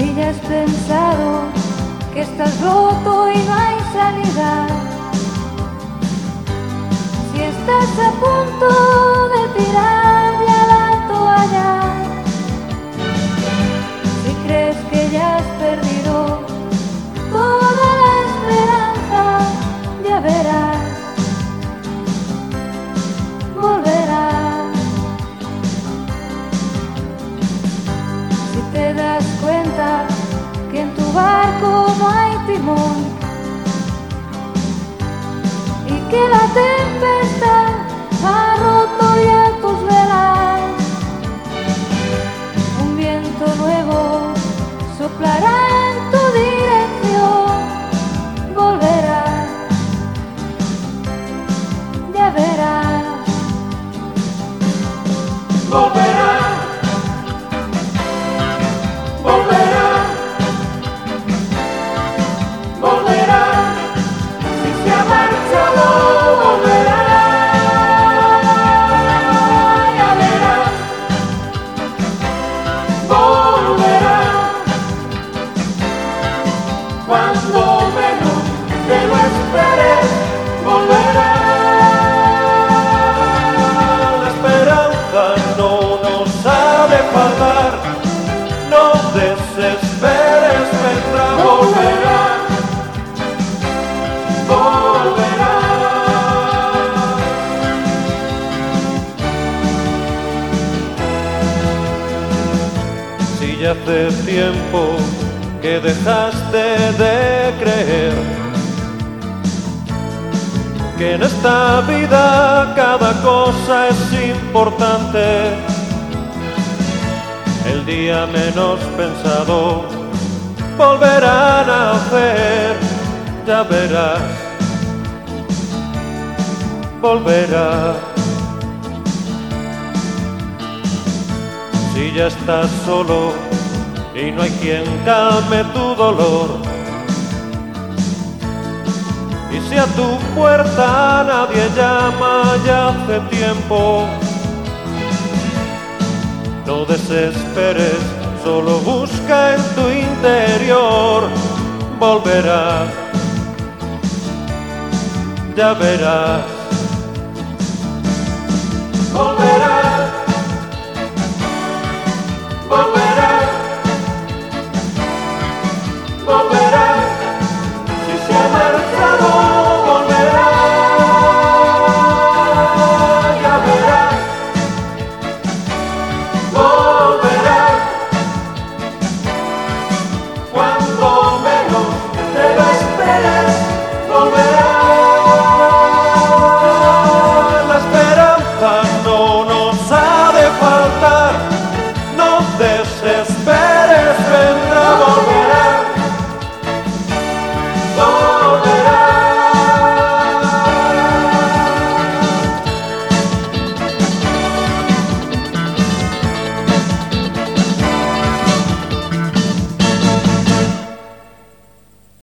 Si ya has pensado que estás roto y no hay salida, si estás a punto de tirar ya la toalla, si crees que ya has perdido toda la esperanza, ya verás, volverás. Si te das cuenta que en tu barco no hay timón y que la tempestad ha roto ya tus velas, un viento nuevo soplará en tu dirección, volverás, ya verás, volverás, volverás, volverás, si se ha marchado volverás, ya verás, volverás, cuando menos te lo esperes, volverás. La esperanza no nos ha de faltar, no desesperes, vendrá, volverá, volverá. Si ya hace tiempo que dejaste de creer que en esta vida cada cosa es importante, el día menos pensado volverá a nacer, ya verás, volverá. Si ya estás solo y no hay quien calme tu dolor, y si a tu puerta nadie llama ya hace tiempo, no desesperes, solo busca en tu interior, volverás, ya verás,